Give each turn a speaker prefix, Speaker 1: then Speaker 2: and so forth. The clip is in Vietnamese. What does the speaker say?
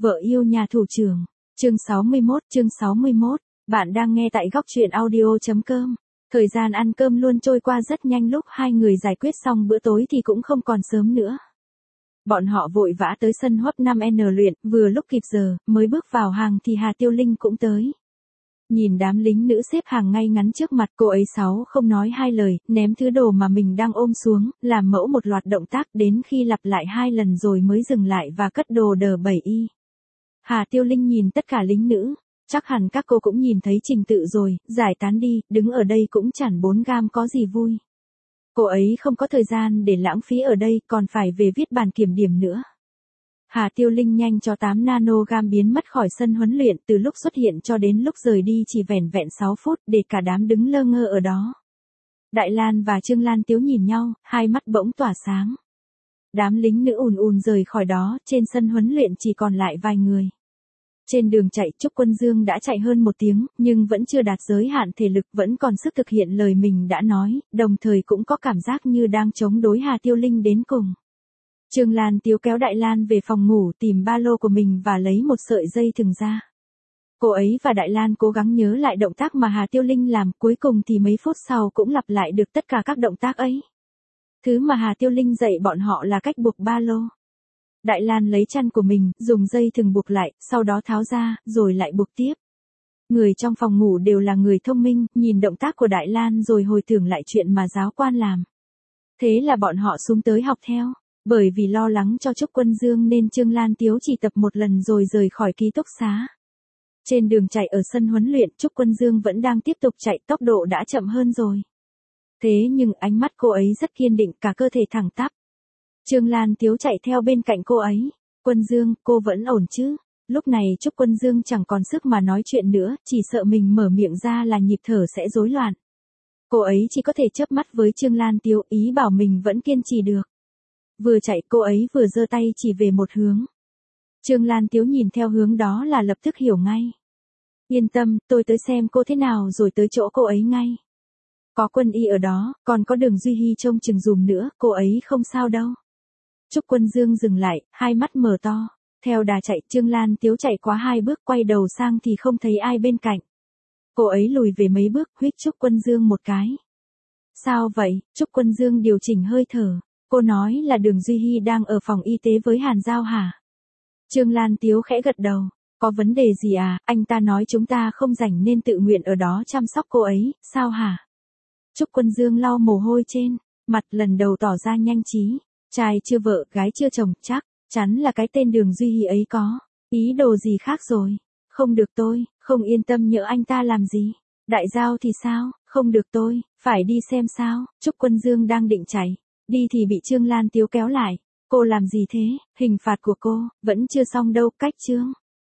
Speaker 1: Vợ yêu nhà thủ trưởng. Chương 61. Bạn đang nghe tại góc truyện audio.com. Thời gian ăn cơm luôn trôi qua rất nhanh, lúc hai người giải quyết xong bữa tối thì cũng không còn sớm nữa. Bọn họ vội vã tới sân HOT 5N luyện, vừa lúc kịp giờ, mới bước vào hàng thì Hà Tiêu Linh cũng tới. Nhìn đám lính nữ xếp hàng ngay ngắn trước mặt, cô ấy không nói hai lời, ném thứ đồ mà mình đang ôm xuống, làm mẫu một loạt động tác đến khi lặp lại 2 lần rồi mới dừng lại và cất đồ đờ 7Y. Hà Tiêu Linh nhìn tất cả lính nữ, chắc hẳn các cô cũng nhìn thấy trình tự rồi, giải tán đi, đứng ở đây cũng chẳng 4 gam có gì vui. Cô ấy không có thời gian để lãng phí ở đây, còn phải về viết bàn kiểm điểm nữa. Hà Tiêu Linh nhanh cho 8 nanogam biến mất khỏi sân huấn luyện, từ lúc xuất hiện cho đến lúc rời đi chỉ vẻn vẹn 6 phút, để cả đám đứng lơ ngơ ở đó. Đại Lan và Trương Lan Tiếu nhìn nhau, hai mắt bỗng tỏa sáng. Đám lính nữ ùn rời khỏi đó, trên sân huấn luyện chỉ còn lại vài người. Trên đường chạy, Trúc Quân Dương đã chạy hơn 1 tiếng, nhưng vẫn chưa đạt giới hạn thể lực, vẫn còn sức thực hiện lời mình đã nói, đồng thời cũng có cảm giác như đang chống đối Hà Tiêu Linh đến cùng. Trương Lan Tiếu kéo Đại Lan về phòng ngủ, tìm ba lô của mình và lấy một sợi dây thừng ra. Cô ấy và Đại Lan cố gắng nhớ lại động tác mà Hà Tiêu Linh làm, cuối cùng thì mấy phút sau cũng lặp lại được tất cả các động tác ấy. Thứ mà Hà Tiêu Linh dạy bọn họ là cách buộc ba lô. Đại Lan lấy chăn của mình, dùng dây thừng buộc lại, sau đó tháo ra, rồi lại buộc tiếp. Người trong phòng ngủ đều là người thông minh, nhìn động tác của Đại Lan rồi hồi tưởng lại chuyện mà giáo quan làm. Thế là bọn họ xuống tới học theo. Bởi vì lo lắng cho Trúc Quân Dương nên Trương Lan Tiếu chỉ tập 1 lần rồi rời khỏi ký túc xá. Trên đường chạy ở sân huấn luyện, Trúc Quân Dương vẫn đang tiếp tục chạy, tốc độ đã chậm hơn rồi. Thế nhưng ánh mắt cô ấy rất kiên định, cả cơ thể thẳng tắp. Trương Lan Tiếu chạy theo bên cạnh cô ấy. Quân Dương, cô vẫn ổn chứ? Lúc này Trúc Quân Dương chẳng còn sức mà nói chuyện nữa, chỉ sợ mình mở miệng ra là nhịp thở sẽ rối loạn. Cô ấy chỉ có thể chớp mắt với Trương Lan Tiếu, ý bảo mình vẫn kiên trì được. Vừa chạy, cô ấy vừa giơ tay chỉ về một hướng. Trương Lan Tiếu nhìn theo hướng đó là lập tức hiểu ngay. Yên tâm, tôi tới xem cô thế nào rồi tới chỗ cô ấy ngay. Có Quân Y ở đó, còn có Đường Duy Hy trông chừng dùm nữa, cô ấy không sao đâu. Trúc Quân Dương dừng lại, hai mắt mở to. Theo đà chạy, Trương Lan Tiếu chạy quá 2 bước, quay đầu sang thì không thấy ai bên cạnh. Cô ấy lùi về mấy bước, huých Trúc Quân Dương một cái. Sao vậy? Trúc Quân Dương điều chỉnh hơi thở. Cô nói là Đường Duy Hy đang ở phòng y tế với Hàn Giao hả? Trương Lan Tiếu khẽ gật đầu. Có vấn đề gì à? Anh ta nói chúng ta không rảnh nên tự nguyện ở đó chăm sóc cô ấy, sao hả? Trúc Quân Dương lau mồ hôi trên mặt, lần đầu tỏ ra nhanh trí. Trai chưa vợ, gái chưa chồng, chắc chắn là cái tên Đường Duy Hy ấy có ý đồ gì khác rồi. Không được, tôi không yên tâm nhỡ anh ta làm gì. Đại Giao thì sao? Không được, tôi phải đi xem sao. Trúc Quân Dương đang định chạy đi thì bị Trương Lan Tiếu kéo lại. Cô làm gì thế? Hình phạt của cô vẫn chưa xong đâu, cách Trương